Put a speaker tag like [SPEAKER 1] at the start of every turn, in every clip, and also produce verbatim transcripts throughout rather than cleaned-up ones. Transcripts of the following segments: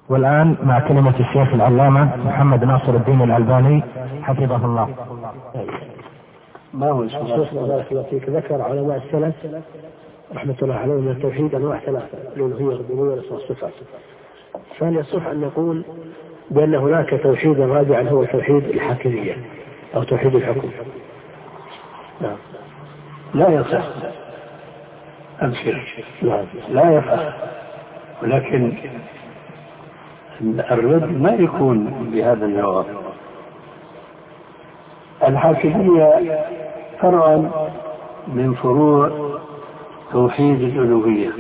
[SPEAKER 1] والآن مع كلمة الشيخ العلامة محمد ناصر الدين الألباني حفظه الله.
[SPEAKER 2] ما هو الشيخ بارك الله فيك ذكر علماء السلف رحمة الله عليهم من التوحيد أنواع ثلاثة: الألوهية والربوبية والأسماء والصفات. فهل يصح أن نقول بأن هناك توحيدا رابعا هو توحيد الحاكمية أو توحيد الحكم؟
[SPEAKER 3] لا, لا يصح. أبشر، لا, لا يصح. ولكن الرد ما يكون بهذا النوع. الحاكمية فرع من فروع توحيد الألوهية،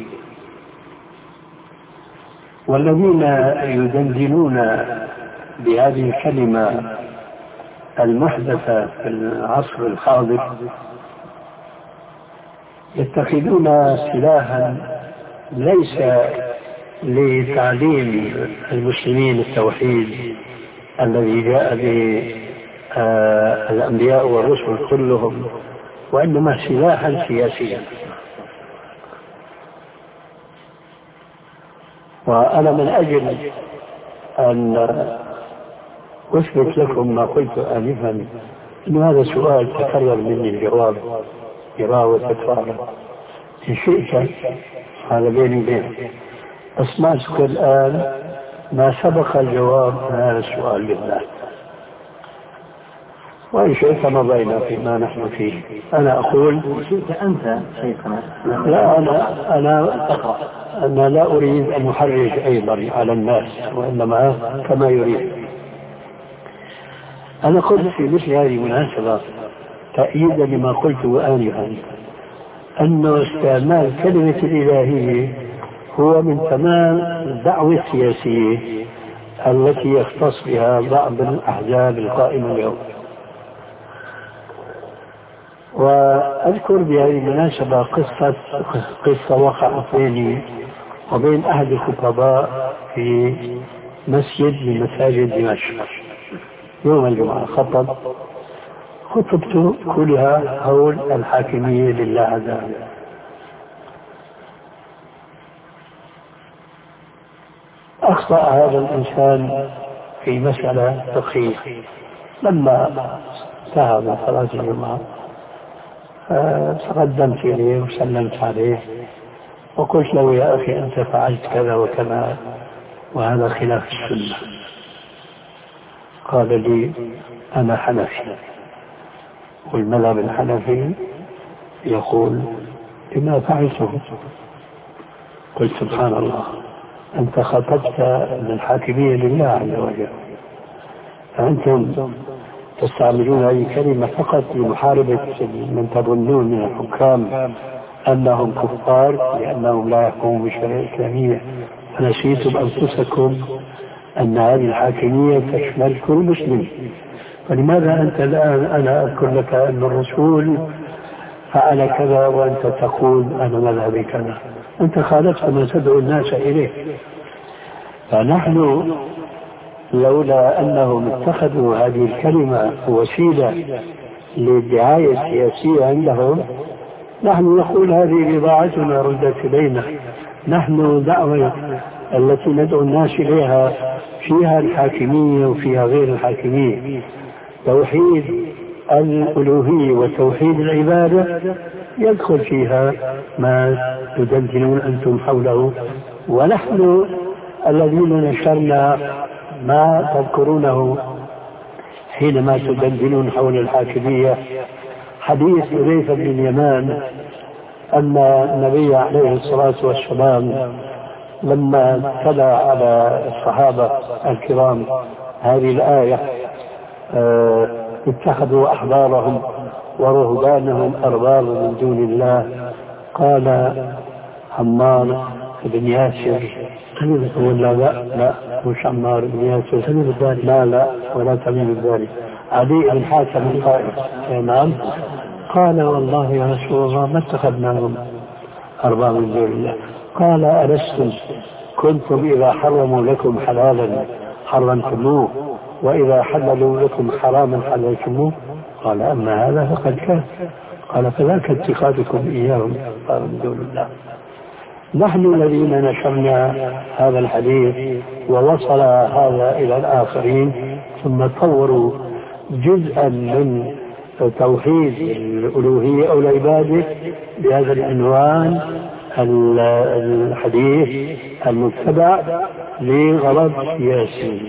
[SPEAKER 3] والذين يدندنون بهذه الكلمة المحدثة في العصر الحاضر يتخذون سلاحا ليس لتعليم المسلمين التوحيد الذي جاء به آه الأنبياء والرسل كلهم، وإنما سلاحا سياسيا. وأنا من أجل أن أثبت لكم ما قلت آنفا أن هذا سؤال تكرر مني الجواب مرارا وتكرارا، إن شئت هذا بيني وبينك أسمعتك الآن ما سبق الجواب عن هذا السؤال بالذات، وإن شئت مضينا فيما نحن فيه. أنا أقول
[SPEAKER 1] أنت شيخنا.
[SPEAKER 3] لا، أنا أنا أنا لا أريد أن أحرج أيضا على الناس، وإنما كما يريد. أنا قلت في مثل هذه المناسبة تأييدا لما قلته آنفا أن استعمال كلمة الإلهية هو من تمام الدعوة السياسية التي يختص بها بعض الأحزاب القائمة اليوم. وأذكر بهذه المناسبة قصة قصة وقعت بيني وبين أحد الخطباء في مسجد من مساجد دمشق يوم الجمعة. خطب خطبت كلها حول الحاكمية لله عز وجل. أخطأ هذا الإنسان في مسألة فقهية. لما انتهى من صلاة الجمعة تقدمت إليه وسلمت عليه وقلت له: يا أخي أنت فعلت كذا وكذا وهذا خلاف السنة. قال لي: أنا حنفي والمذهب الحنفي يقول بما فعلته. قلت: سبحان الله، أنت خطبت من الحاكمية لله عز وجل، فأنتم تستعملون هذه الكلمة فقط لمحاربة من تظنون من الحكام أنهم كفار لأنهم لا يحكمون بالشريعة الإسلامية، فنسيتم أنفسكم أن هذه الحاكمية تشمل كل مسلم. فلماذا أنت الآن أنا أذكر لك أن الرسول فعل كذا وأنت تقول أنا مذهبي كذا؟ أنت خالفت ما تدعو الناس إليه. فنحن لولا أنهم اتخذوا هذه الكلمة وسيلة للدعاية السياسية عندهم، نحن نقول هذه بضاعتنا ردت إلينا. نحن دعوة التي ندعو الناس إليها فيها الحاكمية وفيها غير الحاكمية. توحيد الألوهية وتوحيد العبادة يدخل فيها ما تدندنون أنتم حوله، ونحن الذين نشرنا ما تذكرونه حينما تدندنون حول الحاكمية. حديث حذيفة بن اليمان أن النبي عليه الصلاة والسلام لما تلا على الصحابة الكرام هذه الآية: اه اتخذوا أحبارهم ورهبانهم أربابا من دون الله، قال عمار بن ياسر ولا لا لا مش عمار بن ياسر، تميم الداري، لا لا ولا تميم الداري، علي بن حاتم القائد. نعم. قال: والله يا رسول الله ما اتخذناهم أربابا من دون الله. قال: ألستم كنتم إذا حرموا لكم حلالا حرمتموه وإذا حللوا لكم حراما حللتموه؟ قال: أما هذا فقد كان. قال: فذاك اتخاذكم إياهم من دون الله. نحن الذين نشرنا هذا الحديث ووصل هذا إلى الآخرين، ثم طوروا جزءا من توحيد الألوهية أو العبادة بهذا العنوان الحديث المتبع لغرض سياسي.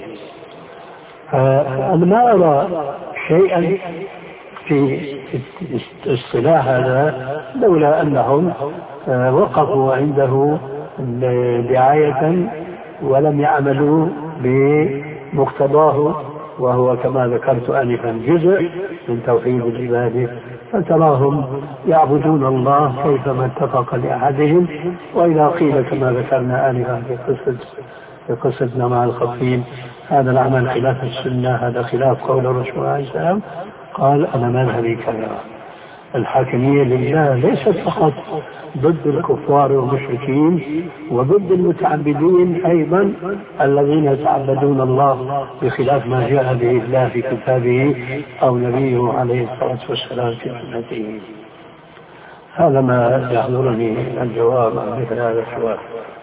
[SPEAKER 3] أنا ما أرى شيئا في اصطلاح هذا لولا أنهم وقفوا عنده دعاية ولم يعملوا بمقتضاه، وهو كما ذكرت آنفا جزء من توحيد العبادة. فتراهم يعبدون الله كيفما اتفق لأحدهم، وإذا قيل كما ذكرنا آنفا في قصة في قصتنا مع الخطيب هذا العمل خلاف السنة، هذا خلاف قول الرسول عليه السلام، قال أنا مذهبي كذا. الحاكمية لله ليست فقط ضد الكفار والمشركين وضد المتعبدين أيضا الذين يتعبدون الله بخلاف ما جاء به الله في كتابه أو نبيه عليه الصلاة والسلام في سنته. هذا ما يحضرني الجواب عن مثل هذا السؤال.